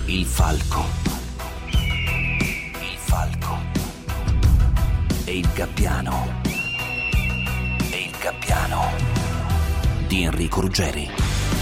Il falco. Il falco. E il gabbiano. E il gabbiano di Enrico Ruggeri.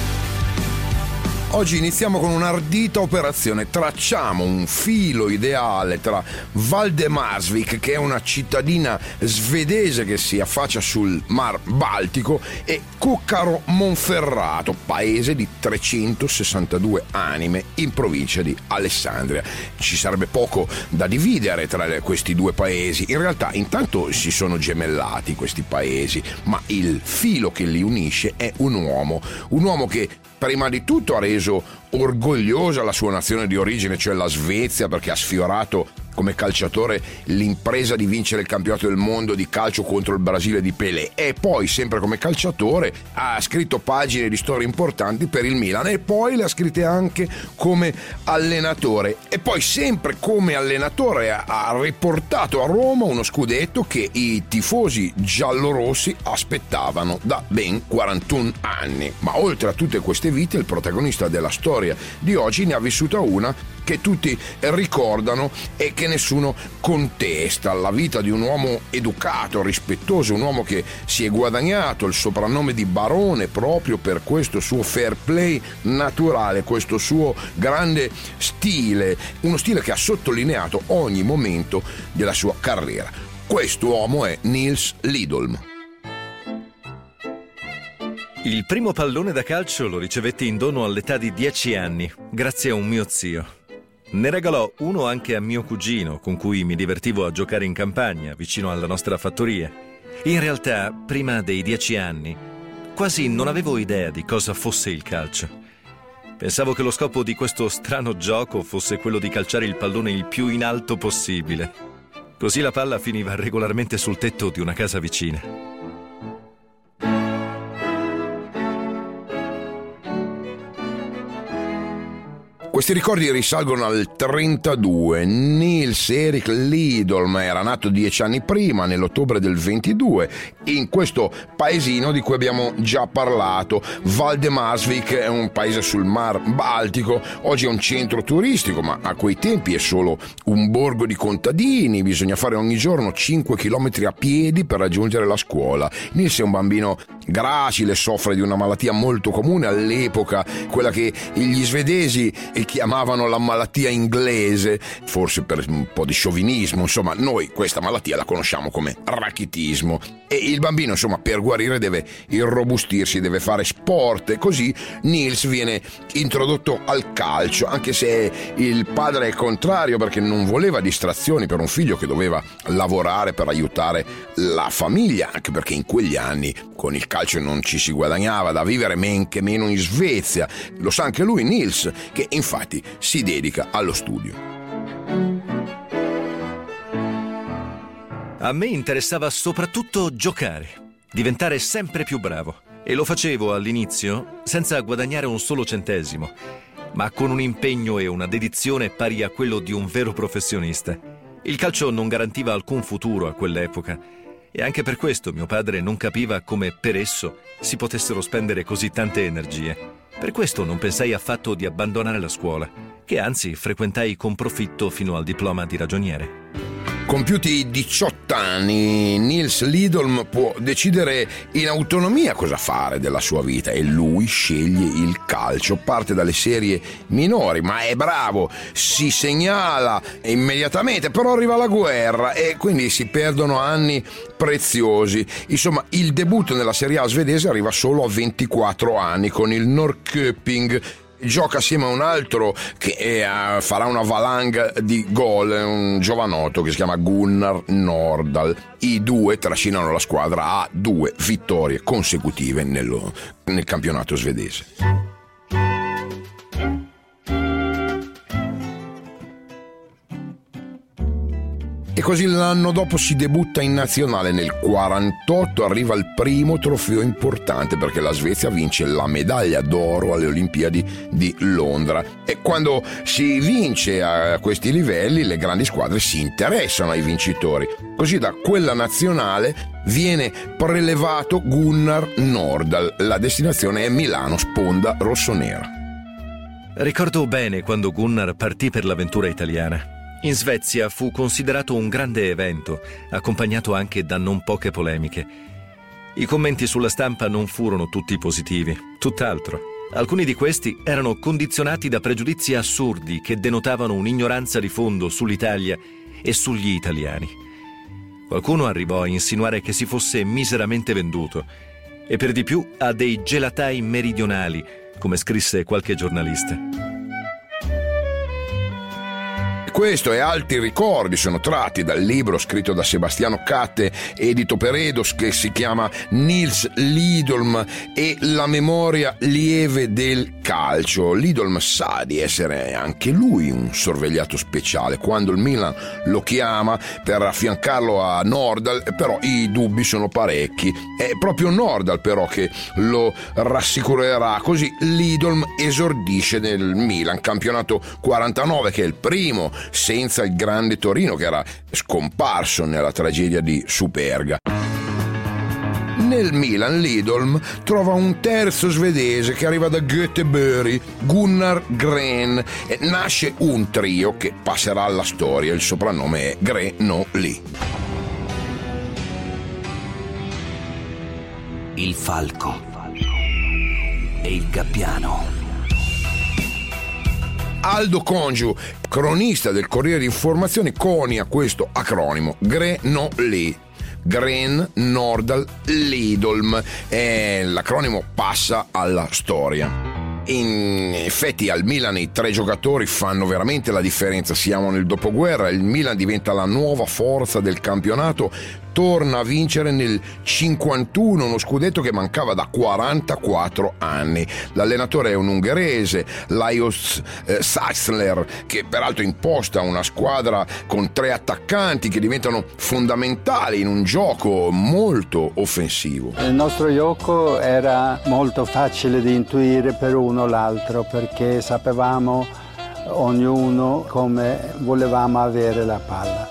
Oggi iniziamo con un'ardita operazione. Tracciamo un filo ideale tra Valdemarsvik, che è una cittadina svedese che si affaccia sul Mar Baltico, e Cuccaro Monferrato, paese di 362 anime in provincia di Alessandria. Ci sarebbe poco da dividere tra questi due paesi. In realtà intanto si sono gemellati questi paesi, ma il filo che li unisce è un uomo che prima di tutto ha reso orgogliosa la sua nazione di origine, cioè la Svezia, perché ha sfiorato come calciatore l'impresa di vincere il campionato del mondo di calcio contro il Brasile di Pelé, e poi sempre come calciatore ha scritto pagine di storie importanti per il Milan, e poi le ha scritte anche come allenatore, e poi sempre come allenatore ha riportato a Roma uno scudetto che i tifosi giallorossi aspettavano da ben 41 anni. Ma oltre a tutte queste vite, il protagonista della storia di oggi ne ha vissuta una che tutti ricordano e che nessuno contesta: la vita di un uomo educato, rispettoso, un uomo che si è guadagnato il soprannome di barone proprio per questo suo fair play naturale, questo suo grande stile, uno stile che ha sottolineato ogni momento della sua carriera. Quest'uomo è Nils Lidholm. Il primo pallone da calcio lo ricevetti in dono all'età di 10 anni, grazie a un mio zio. Ne regalò uno anche a mio cugino, con cui mi divertivo a giocare in campagna, vicino alla nostra fattoria. In realtà, prima dei 10 anni, quasi non avevo idea di cosa fosse il calcio. Pensavo che lo scopo di questo strano gioco fosse quello di calciare il pallone il più in alto possibile. Così la palla finiva regolarmente sul tetto di una casa vicina. Questi ricordi risalgono al 32. Nils Erik Lidholm era nato 10 anni prima, nell'ottobre del 22, in questo paesino di cui abbiamo già parlato. Valdemarsvik è un paese sul Mar Baltico, oggi è un centro turistico, ma a quei tempi è solo un borgo di contadini. Bisogna fare ogni giorno 5 chilometri a piedi per raggiungere la scuola. Nils è un bambino gracile, soffre di una malattia molto comune all'epoca, quella che gli svedesi chiamavano la malattia inglese, forse per un po' di sciovinismo. Insomma, noi questa malattia la conosciamo come rachitismo, e il bambino, insomma, per guarire deve irrobustirsi, deve fare sport, e così Nils viene introdotto al calcio, anche se il padre è contrario, perché non voleva distrazioni per un figlio che doveva lavorare per aiutare la famiglia, anche perché in quegli anni con il calcio non ci si guadagnava da vivere, men che meno in Svezia. Lo sa anche lui, Nils, che infatti si dedica allo studio. A me interessava soprattutto giocare, diventare sempre più bravo. E lo facevo all'inizio senza guadagnare un solo centesimo, ma con un impegno e una dedizione pari a quello di un vero professionista. Il calcio non garantiva alcun futuro a quell'epoca, e anche per questo mio padre non capiva come per esso si potessero spendere così tante energie. Per questo non pensai affatto di abbandonare la scuola, che anzi frequentai con profitto fino al diploma di ragioniere. Compiuti 18 anni, Nils Lidholm può decidere in autonomia cosa fare della sua vita, e lui sceglie il calcio. Parte dalle serie minori, ma è bravo, si segnala immediatamente, però arriva la guerra e quindi si perdono anni preziosi. Insomma, il debutto nella Serie A svedese arriva solo a 24 anni con il Norrköping. Gioca assieme a un altro che farà una valanga di gol, un giovanotto che si chiama Gunnar Nordahl. I due trascinano la squadra a 2 vittorie consecutive nel campionato svedese. E così l'anno dopo si debutta in nazionale. Nel 48 arriva il primo trofeo importante, perché la Svezia vince la medaglia d'oro alle Olimpiadi di Londra. E quando si vince a questi livelli, le grandi squadre si interessano ai vincitori. Così da quella nazionale viene prelevato Gunnar Nordahl. La destinazione è Milano, sponda rossonera. Ricordo bene quando Gunnar partì per l'avventura italiana. In Svezia fu considerato un grande evento, accompagnato anche da non poche polemiche. I commenti sulla stampa non furono tutti positivi, tutt'altro. Alcuni di questi erano condizionati da pregiudizi assurdi che denotavano un'ignoranza di fondo sull'Italia e sugli italiani. Qualcuno arrivò a insinuare che si fosse miseramente venduto, e per di più a dei gelatai meridionali, come scrisse qualche giornalista. Questo e altri ricordi sono tratti dal libro scritto da Sebastiano Catte, edito per Eidos, che si chiama Nils Lidolm e la memoria lieve del calcio. Lidolm sa di essere anche lui un sorvegliato speciale. Quando il Milan lo chiama per affiancarlo a Nordahl, però i dubbi sono parecchi. È proprio Nordahl però che lo rassicurerà. Così Lidolm esordisce nel Milan, campionato 49, che è il primo senza il grande Torino, che era scomparso nella tragedia di Superga. Nel Milan Lidolm trova un terzo svedese che arriva da Göteborg, Gunnar Gren, e nasce un trio che passerà alla storia. Il soprannome è Grenoli. Il falco e il gabbiano. Aldo Congiu, cronista del Corriere di Informazioni, conia questo acronimo: Grenoli. Gren, Nordahl, Lidolm. L'acronimo passa alla storia. In effetti al Milan i tre giocatori fanno veramente la differenza. Siamo nel dopoguerra, il Milan diventa la nuova forza del campionato, torna a vincere nel 51 uno scudetto che mancava da 44 anni. L'allenatore è un ungherese, Lajos Saxler, che peraltro imposta una squadra con tre attaccanti che diventano fondamentali in un gioco molto offensivo. Il nostro gioco era molto facile di intuire per uno o l'altro, perché sapevamo ognuno come volevamo avere la palla.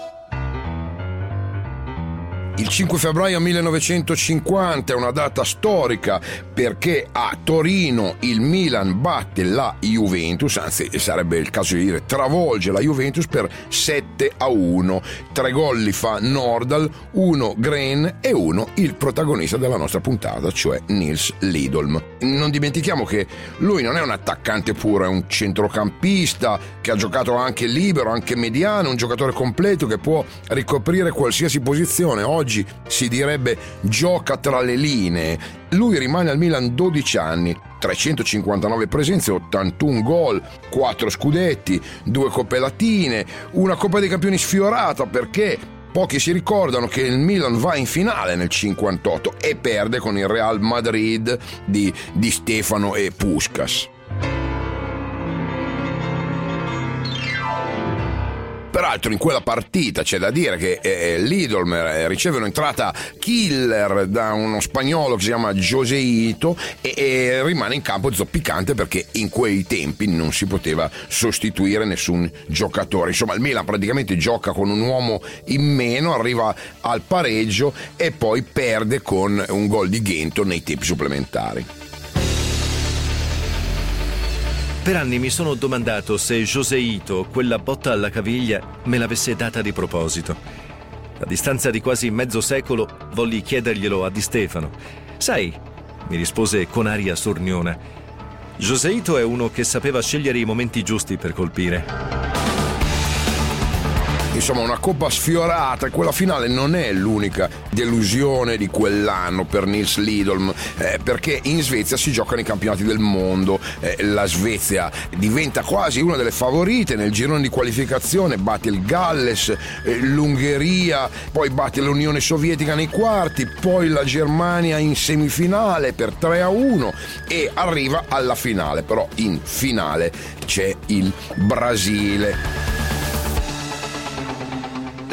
Il 5 febbraio 1950 è una data storica perché a Torino il Milan batte la Juventus, anzi sarebbe il caso di dire travolge la Juventus per 7-1. 3 gol li fa Nordahl, 1 Gren e 1 il protagonista della nostra puntata, cioè Nils Lidolm. Non dimentichiamo che lui non è un attaccante puro, è un centrocampista che ha giocato anche libero, anche mediano, un giocatore completo che può ricoprire qualsiasi posizione. Oggi si direbbe gioca tra le linee. Lui rimane al Milan 12 anni, 359 presenze, 81 gol, 4 scudetti, 2 coppe latine, una Coppa dei Campioni sfiorata, perché pochi si ricordano che il Milan va in finale nel 58 e perde con il Real Madrid di Stefano e Puskás. Peraltro in quella partita c'è da dire che Lidolm riceve un'entrata killer da uno spagnolo che si chiama Joséito e rimane in campo zoppicante, perché in quei tempi non si poteva sostituire nessun giocatore. Insomma, il Milan praticamente gioca con un uomo in meno, arriva al pareggio e poi perde con un gol di Ghento nei tempi supplementari. Per anni mi sono domandato se Joséito quella botta alla caviglia me l'avesse data di proposito. A distanza di quasi mezzo secolo volli chiederglielo a Di Stefano. Sai, mi rispose con aria sorniona, Joséito è uno che sapeva scegliere i momenti giusti per colpire. Insomma, una coppa sfiorata, e quella finale non è l'unica delusione di quell'anno per Nils Lidolm, perché in Svezia si giocano i campionati del mondo. La Svezia diventa quasi una delle favorite nel girone di qualificazione, batte il Galles, l'Ungheria, poi batte l'Unione Sovietica nei quarti, poi la Germania in semifinale per 3-1 e arriva alla finale. Però in finale c'è il Brasile.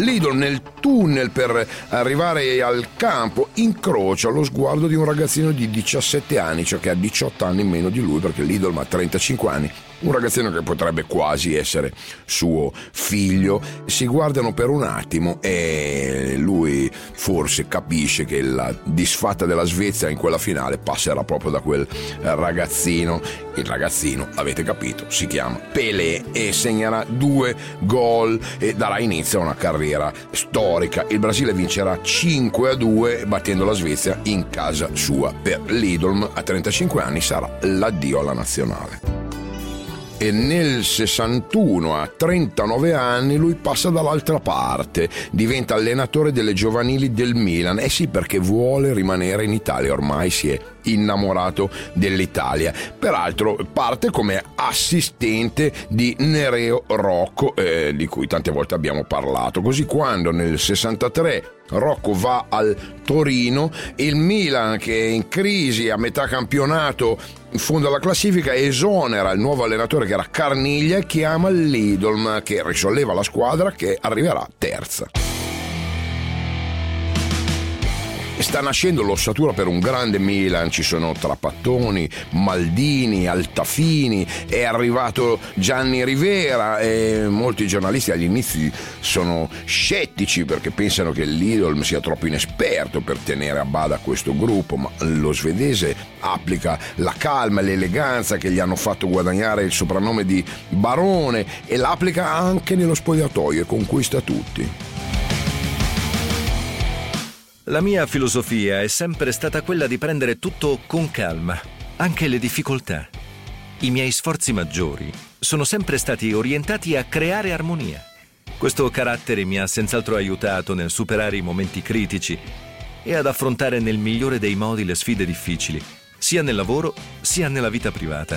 Lidl nel tunnel per arrivare al campo incrocia lo sguardo di un ragazzino di 17 anni, cioè che ha 18 anni in meno di lui, perché Lidl ha 35 anni. Un ragazzino che potrebbe quasi essere suo figlio. Si guardano per un attimo e lui forse capisce che la disfatta della Svezia in quella finale passerà proprio da quel ragazzino. Il ragazzino, avete capito, si chiama Pelé e segnerà 2 gol e darà inizio a una carriera storica. Il Brasile vincerà 5-2 battendo la Svezia in casa sua. Per Lidl a 35 anni sarà l'addio alla nazionale. E nel 61, a 39 anni, lui passa dall'altra parte, diventa allenatore delle giovanili del Milan. Sì, perché vuole rimanere in Italia, ormai si è innamorato dell'Italia. Peraltro parte come assistente di Nereo Rocco, di cui tante volte abbiamo parlato. Così quando nel 63 Rocco va al Torino, il Milan, che è in crisi a metà campionato, in fondo alla classifica, esonera il nuovo allenatore che era Carniglia e chiama Lidl, che risolleva la squadra, che arriverà terza. Sta nascendo l'ossatura per un grande Milan, ci sono Trapattoni, Maldini, Altafini, è arrivato Gianni Rivera e molti giornalisti agli inizi sono scettici perché pensano che Lidl sia troppo inesperto per tenere a bada questo gruppo, ma lo svedese applica la calma e l'eleganza che gli hanno fatto guadagnare il soprannome di Barone e l'applica anche nello spogliatoio e conquista tutti. La mia filosofia è sempre stata quella di prendere tutto con calma, anche le difficoltà. I miei sforzi maggiori sono sempre stati orientati a creare armonia. Questo carattere mi ha senz'altro aiutato nel superare i momenti critici e ad affrontare nel migliore dei modi le sfide difficili, sia nel lavoro sia nella vita privata.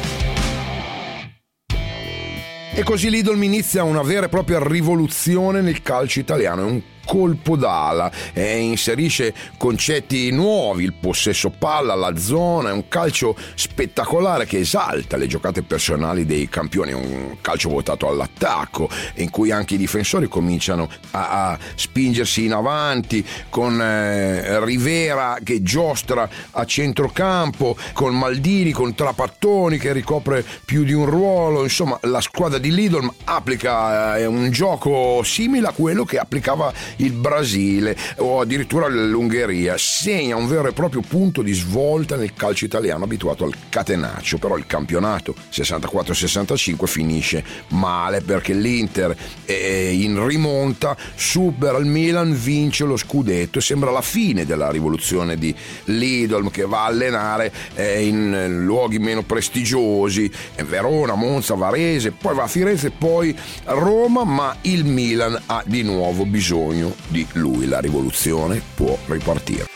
E così Lidl inizia una vera e propria rivoluzione nel calcio italiano, è un colpo d'ala, inserisce concetti nuovi, il possesso palla, la zona, è un calcio spettacolare che esalta le giocate personali dei campioni, un calcio votato all'attacco in cui anche i difensori cominciano a spingersi in avanti, con Rivera che giostra a centrocampo, con Maldini, con Trapattoni che ricopre più di un ruolo. Insomma, la squadra di Lidl applica un gioco simile a quello che applicava il Brasile o addirittura l'Ungheria, segna un vero e proprio punto di svolta nel calcio italiano abituato al catenaccio. Però il campionato 64-65 finisce male perché l'Inter è in rimonta, supera il Milan, vince lo scudetto e sembra la fine della rivoluzione di Lidl, che va a allenare in luoghi meno prestigiosi, Verona, Monza, Varese, poi va a Firenze, poi a Roma, ma il Milan ha di nuovo bisogno di lui, la rivoluzione può ripartire.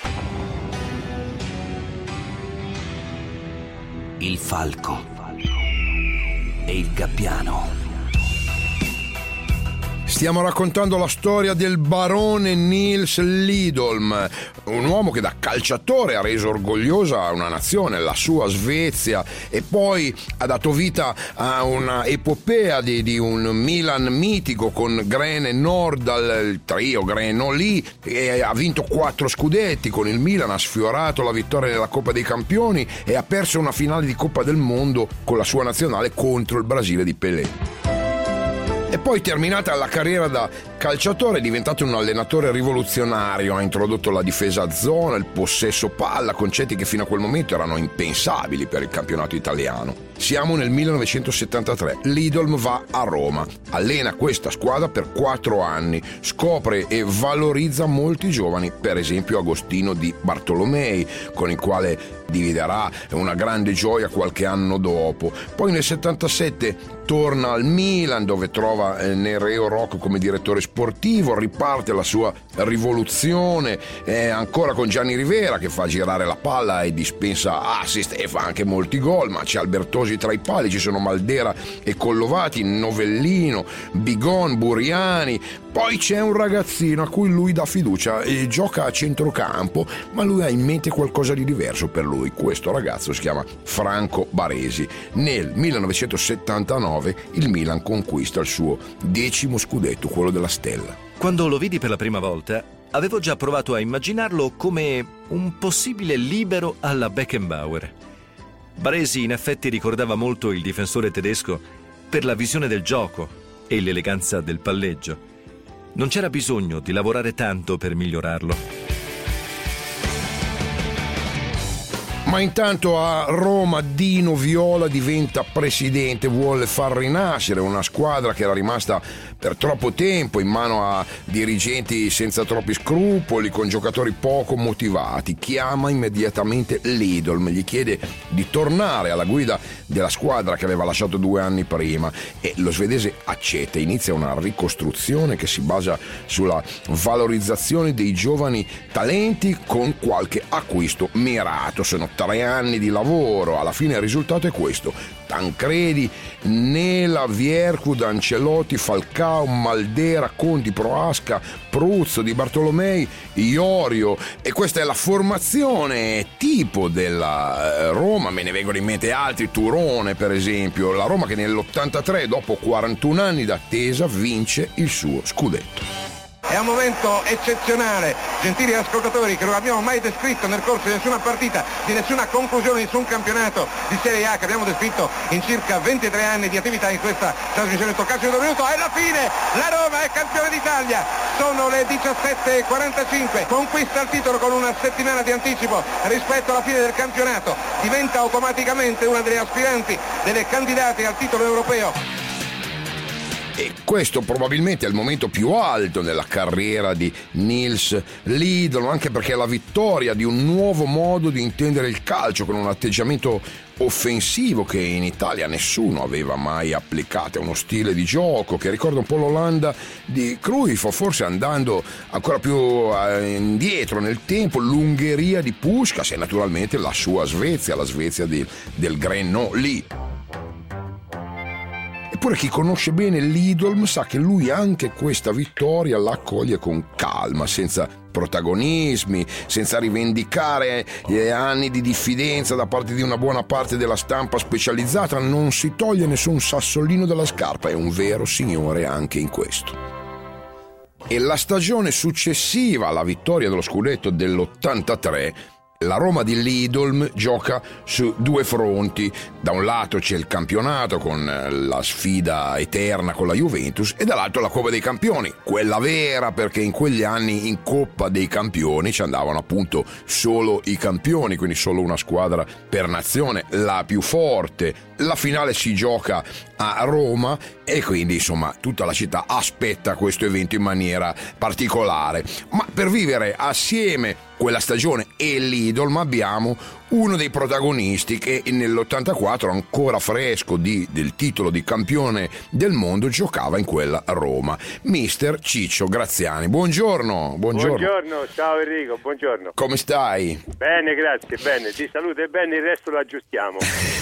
Il falco e il gabbiano. Stiamo raccontando la storia del barone Nils Lidl, un uomo che da calciatore ha reso orgogliosa una nazione, la sua Svezia, e poi ha dato vita a una epopea di un Milan mitico con Grene Nordal, il trio Grene-Olì, e ha vinto 4 scudetti con il Milan, ha sfiorato la vittoria nella Coppa dei Campioni e ha perso una finale di Coppa del Mondo con la sua nazionale contro il Brasile di Pelé. E poi, terminata la carriera da calciatore, è diventato un allenatore rivoluzionario, ha introdotto la difesa a zona, il possesso palla, concetti che fino a quel momento erano impensabili per il campionato italiano. Siamo nel 1973, Lidl va a Roma, allena questa squadra per 4 anni, scopre e valorizza molti giovani, per esempio Agostino Di Bartolomei, con il quale dividerà una grande gioia qualche anno dopo. Poi nel 77 torna al Milan, dove trova Nereo Rocco come direttore sportivo, riparte la sua rivoluzione, ancora con Gianni Rivera che fa girare la palla e dispensa assist e fa anche molti gol, ma c'è Albertosi tra i pali, ci sono Maldera e Collovati, Novellino, Bigon, Buriani. Poi c'è un ragazzino a cui lui dà fiducia e gioca a centrocampo, ma lui ha in mente qualcosa di diverso per lui. Questo ragazzo si chiama Franco Baresi. Nel 1979 il Milan conquista il suo 10° scudetto, quello della Stella. Quando lo vidi per la prima volta, avevo già provato a immaginarlo come un possibile libero alla Beckenbauer. Baresi in effetti ricordava molto il difensore tedesco per la visione del gioco e l'eleganza del palleggio. Non c'era bisogno di lavorare tanto per migliorarlo. Ma intanto a Roma Dino Viola diventa presidente, vuole far rinascere una squadra che era rimasta per troppo tempo in mano a dirigenti senza troppi scrupoli, con giocatori poco motivati. Chiama immediatamente Lidolm, gli chiede di tornare alla guida della squadra che aveva lasciato 2 anni prima, e lo svedese accetta. Inizia una ricostruzione che si basa sulla valorizzazione dei giovani talenti con qualche acquisto mirato. Sono 3 anni di lavoro, alla fine il risultato è questo: Tancredi, Nela, Vierkud, Ancelotti, Falcao, Maldera, Conti, Proasca, Pruzzo, Di Bartolomei, Iorio. E questa è la formazione tipo della Roma. Me ne vengono in mente altri, Turone per esempio. La Roma che nell'83, dopo 41 anni d'attesa, vince il suo scudetto. È un momento eccezionale, gentili ascoltatori, che non abbiamo mai descritto nel corso di nessuna partita, di nessuna conclusione di nessun campionato di Serie A che abbiamo descritto in circa 23 anni di attività in questa trasmissione. Toccaccio di un minuto, è la fine, la Roma è campione d'Italia, sono le 17:45, conquista il titolo con una settimana di anticipo rispetto alla fine del campionato, diventa automaticamente una delle aspiranti, delle candidate al titolo europeo. E questo probabilmente è il momento più alto nella carriera di Nils Lidolm, anche perché è la vittoria di un nuovo modo di intendere il calcio, con un atteggiamento offensivo che in Italia nessuno aveva mai applicato. È uno stile di gioco che ricorda un po' l'Olanda di Cruyff, o forse, andando ancora più indietro nel tempo, l'Ungheria di Puskás, e naturalmente la sua Svezia, la Svezia del Grenno lì. Eppure chi conosce bene Lidolm sa che lui anche questa vittoria la accoglie con calma, senza protagonismi, senza rivendicare anni di diffidenza da parte di una buona parte della stampa specializzata. Non si toglie nessun sassolino dalla scarpa, è un vero signore anche in questo. E la stagione successiva alla vittoria dello scudetto dell'83, la Roma di Lidolm gioca su 2 fronti. Da un lato c'è il campionato con la sfida eterna con la Juventus, e dall'altro la Coppa dei Campioni, quella vera, perché in quegli anni in Coppa dei Campioni ci andavano appunto solo i campioni, quindi solo una squadra per nazione, la più forte. La finale si gioca a Roma e quindi insomma tutta la città aspetta questo evento in maniera particolare. Ma per vivere assieme quella stagione e Lidolm abbiamo uno dei protagonisti che nell'84, ancora fresco del titolo di campione del mondo, giocava in quella Roma, mister Ciccio Graziani. Buongiorno. Buongiorno, ciao Enrico, buongiorno. Come stai? Bene, grazie, bene, ti saluto e bene, il resto lo aggiustiamo.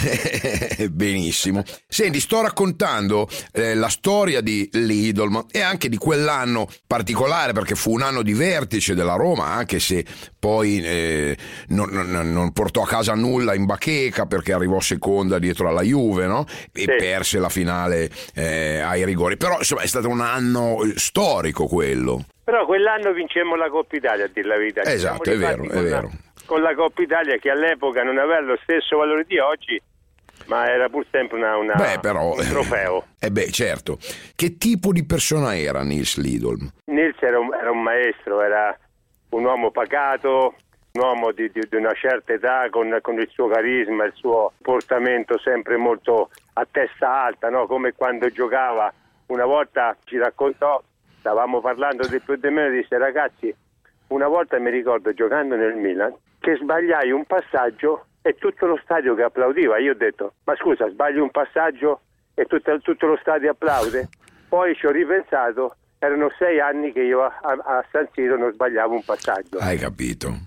Benissimo. Senti, sto raccontando la storia di Lidolm e anche di quell'anno particolare, perché fu un anno di vertice della Roma, anche se poi non portò a casa nulla in bacheca, perché arrivò seconda dietro alla Juve, no? E perse la finale ai rigori. Però insomma è stato un anno storico quello. Però quell'anno vincemmo la Coppa Italia, a dir la verità. Esatto, è vero. Con la Coppa Italia, che all'epoca non aveva lo stesso valore di oggi, ma era pur sempre un trofeo. Certo. Che tipo di persona era Nils Lidolm? Nils era un maestro, era un uomo pacato, un uomo di una certa età, con il suo carisma, il suo portamento sempre molto a testa alta, no? Come quando giocava. Una volta ci raccontò, stavamo parlando di più di meno, disse: ragazzi, una volta mi ricordo giocando nel Milan che sbagliai un passaggio e tutto lo stadio che applaudiva. Io ho detto: ma scusa, sbagli un passaggio e tutto lo stadio applaude? Poi ci ho ripensato, erano 6 anni che io a San Siro non sbagliavo un passaggio. Hai capito?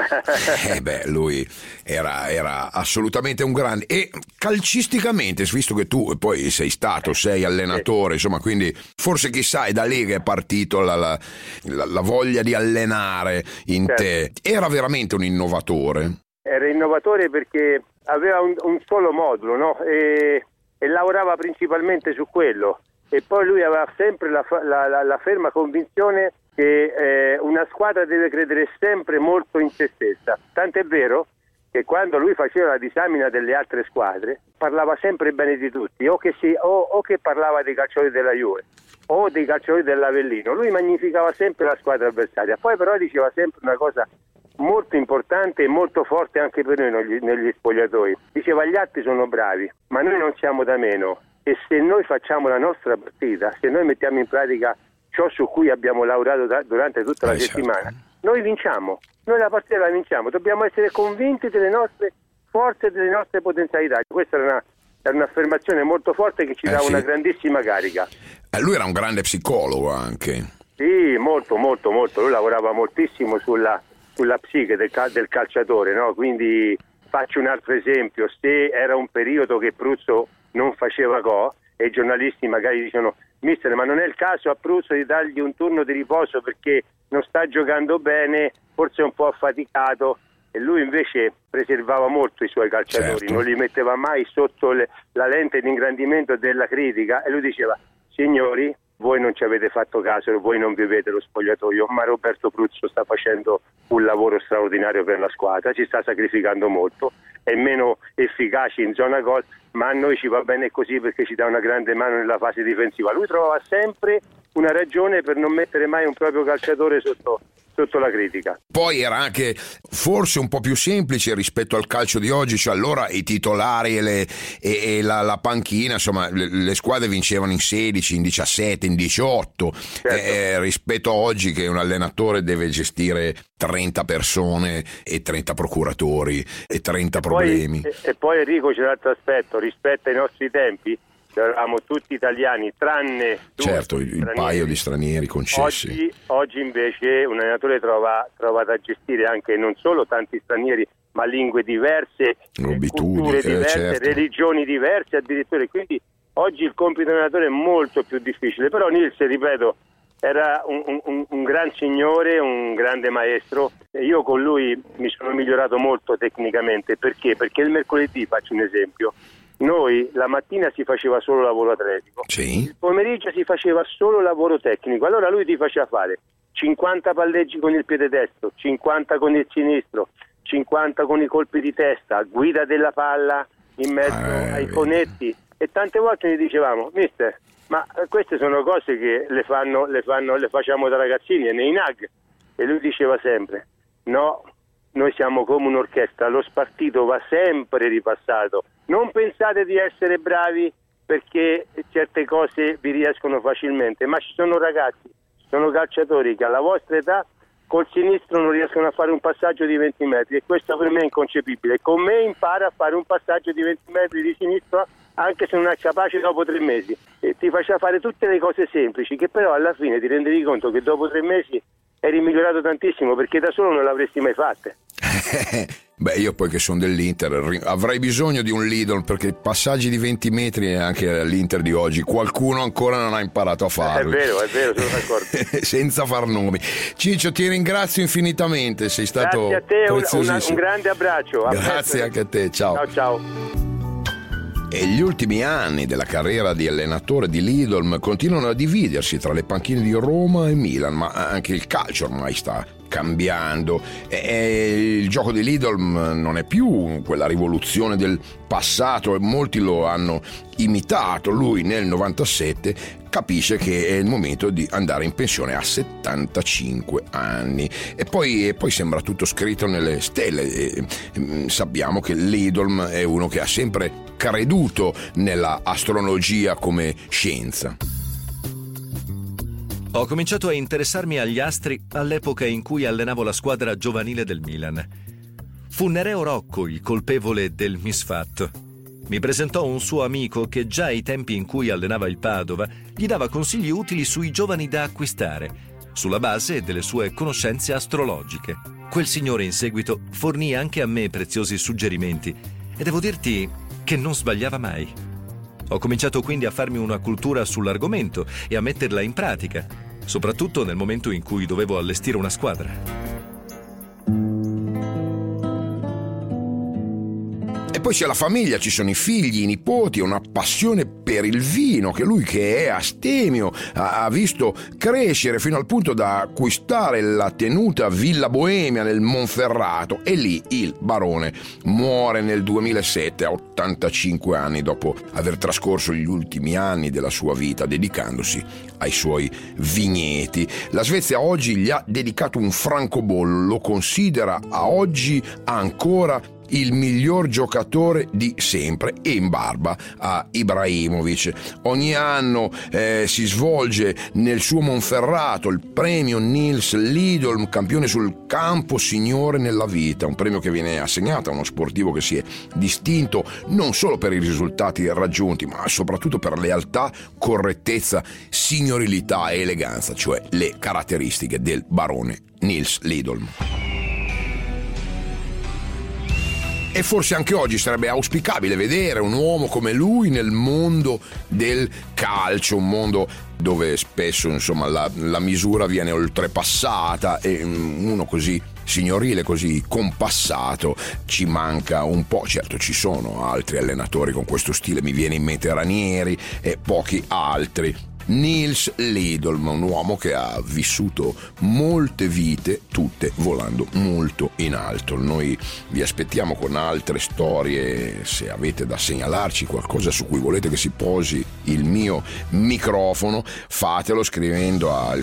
Lui era assolutamente un grande. E calcisticamente, visto che tu poi sei allenatore, insomma, quindi forse chissà è da lì che è partito la voglia di allenare in te. Era veramente un innovatore. Era innovatore perché aveva un solo modulo, no? E lavorava principalmente su quello. e poi lui aveva sempre la ferma convinzione che una squadra deve credere sempre molto in se stessa. Tant'è vero che quando lui faceva la disamina delle altre squadre parlava sempre bene di tutti, o che parlava dei calciatori della Juve o dei calciatori dell'Avellino. Lui magnificava sempre la squadra avversaria. Poi però diceva sempre una cosa molto importante e molto forte anche per noi negli spogliatoi. Diceva: gli altri sono bravi, ma noi non siamo da meno, e se noi facciamo la nostra partita, se noi mettiamo in pratica ciò su cui abbiamo lavorato durante tutta la settimana, noi vinciamo, noi la partita la vinciamo. Dobbiamo essere convinti delle nostre forze e delle nostre potenzialità. Questa era un'affermazione molto forte che ci dava una grandissima carica. Lui era un grande psicologo anche. Sì, molto. Lui lavorava moltissimo sulla psiche del calciatore, no? Quindi faccio un altro esempio: se era un periodo che Pruzzo non faceva gol e i giornalisti magari dicono: mister, ma non è il caso a Pruzzo di dargli un turno di riposo perché non sta giocando bene, forse è un po' affaticato, e lui invece preservava molto i suoi calciatori, certo. Non li metteva mai sotto la lente di ingrandimento della critica, e lui diceva: signori, voi non ci avete fatto caso, voi non vivete lo spogliatoio, ma Roberto Pruzzo sta facendo un lavoro straordinario per la squadra, ci sta sacrificando molto, è meno efficace in zona gol, ma a noi ci va bene così perché ci dà una grande mano nella fase difensiva. Lui trovava sempre una ragione per non mettere mai un proprio calciatore sotto la critica. Poi era anche forse un po' più semplice rispetto al calcio di oggi, cioè allora i titolari e la panchina, insomma le squadre vincevano in 16, in 17, in 18, certo. Rispetto a oggi che un allenatore deve gestire 30 persone e 30 procuratori e 30 problemi. E poi Enrico c'è un altro aspetto: rispetto ai nostri tempi eravamo tutti italiani tranne certo il paio di stranieri concessi. Oggi invece un allenatore trova da gestire anche non solo tanti stranieri, ma lingue diverse, culture diverse, certo. Religioni diverse addirittura, quindi oggi il compito dell'allenatore è molto più difficile. Però Nils, ripeto, era un gran signore, un grande maestro, e io con lui mi sono migliorato molto tecnicamente. Perché? Perché il mercoledì, faccio un esempio, noi la mattina si faceva solo lavoro atletico, sì. Il pomeriggio si faceva solo lavoro tecnico. Allora lui ti faceva fare 50 palleggi con il piede destro, 50 con il sinistro, 50 con i colpi di testa, guida della palla in mezzo ai conetti, e tante volte gli dicevamo: mister, ma queste sono cose che le facciamo da ragazzini e nei NAG. E lui diceva sempre: no, noi siamo come un'orchestra, lo spartito va sempre ripassato, non pensate di essere bravi perché certe cose vi riescono facilmente, ma ci sono ragazzi, sono calciatori che alla vostra età col sinistro non riescono a fare un passaggio di 20 metri, e questo per me è inconcepibile. Con me impara a fare un passaggio di 20 metri di sinistro anche se non è capace dopo 3 mesi, e ti faceva fare tutte le cose semplici che però alla fine ti rendevi conto che dopo 3 mesi eri migliorato tantissimo, perché da solo non l'avresti mai fatte. Beh, io poi che sono dell'Inter avrei bisogno di un Lidl, perché passaggi di 20 metri anche all'Inter di oggi qualcuno ancora non ha imparato a farli. È vero, sono d'accordo. Senza far nomi. Ciccio, ti ringrazio infinitamente, sei stato grazie a te, un grande abbraccio. Grazie anche a te, ciao. Ciao. E gli ultimi anni della carriera di allenatore di Lidl continuano a dividersi tra le panchine di Roma e Milan, ma anche il calcio ormai sta cambiando e il gioco di Lidl non è più quella rivoluzione del passato, e molti lo hanno imitato. Lui nel 97 capisce che è il momento di andare in pensione a 75 anni e poi sembra tutto scritto nelle stelle. Sappiamo che Lidl è uno che ha sempre creduto nella astrologia come scienza. Ho cominciato a interessarmi agli astri all'epoca in cui allenavo la squadra giovanile del Milan. Fu Nereo Rocco il colpevole del misfatto. Mi presentò un suo amico che già ai tempi in cui allenava il Padova gli dava consigli utili sui giovani da acquistare, sulla base delle sue conoscenze astrologiche. Quel signore in seguito fornì anche a me preziosi suggerimenti e devo dirti che non sbagliava mai. Ho cominciato quindi a farmi una cultura sull'argomento e a metterla in pratica, soprattutto nel momento in cui dovevo allestire una squadra. E poi c'è la famiglia, ci sono i figli, i nipoti, una passione per il vino che lui, che è astemio, ha visto crescere fino al punto da acquistare la tenuta Villa Boemia nel Monferrato, e lì il barone muore nel 2007 a 85 anni, dopo aver trascorso gli ultimi anni della sua vita dedicandosi ai suoi vigneti. La Svezia oggi gli ha dedicato un francobollo, lo considera a oggi ancora il miglior giocatore di sempre, e in barba a Ibrahimovic. Ogni anno si svolge nel suo Monferrato il premio Nils Lidolm, campione sul campo, signore nella vita, un premio che viene assegnato a uno sportivo che si è distinto non solo per i risultati raggiunti, ma soprattutto per lealtà, correttezza, signorilità e eleganza, cioè le caratteristiche del barone Nils Lidolm. E forse anche oggi sarebbe auspicabile vedere un uomo come lui nel mondo del calcio, un mondo dove spesso, insomma, la misura viene oltrepassata, e uno così signorile, così compassato, ci manca un po'. Certo, ci sono altri allenatori con questo stile, mi viene in mente Ranieri e pochi altri. Nils Lidolm, un uomo che ha vissuto molte vite, tutte volando molto in alto. Noi vi aspettiamo con altre storie. Se avete da segnalarci qualcosa su cui volete che si posi il mio microfono, fatelo scrivendo a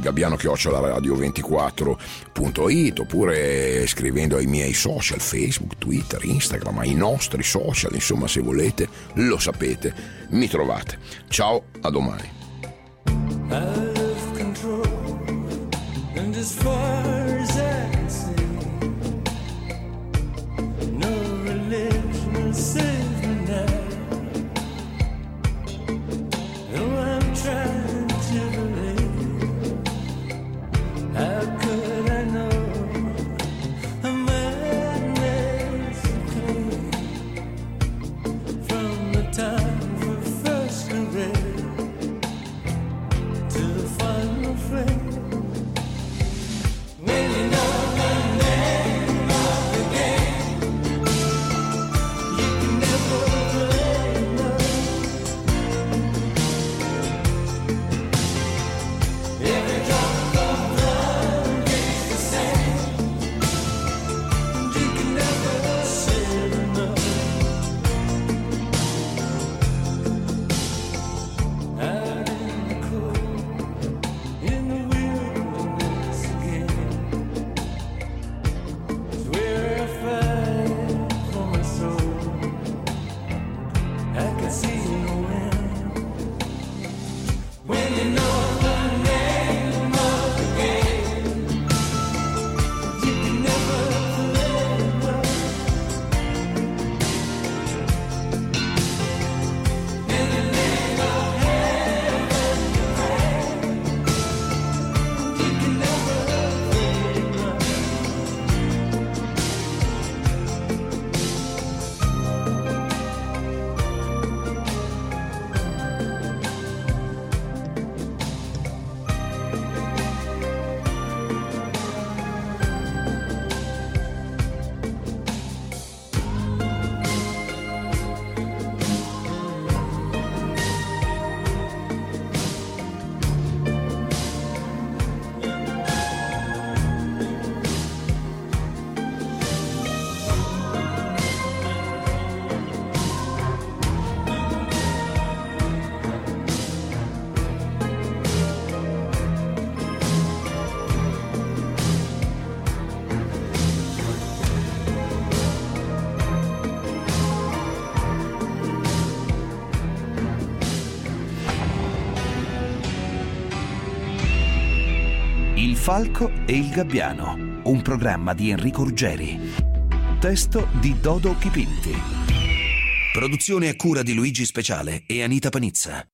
ilfalcoegabbiano@radio24.it, oppure scrivendo ai miei social, Facebook, Twitter, Instagram, ai nostri social. Insomma, se volete, lo sapete, mi trovate. Ciao, a domani. Out of control, and as far as I can see, no religion will save me now. No, I'm trying to believe. How could I know a madness came from the time we first read to the final frame? When you know the name of the game, you can never play love. Every drop of blood is the same, and you can never say enough. Out in the cold, in the wilderness again, is where I fight for my soul. I can see no end. When you know the name of the game, you can never play love. In the name of heaven, you can never play love. Il Falco e il Gabbiano, un programma di Enrico Ruggeri. Testo di Dodo Chipinti. Produzione a cura di Luigi Speciale e Anita Panizza.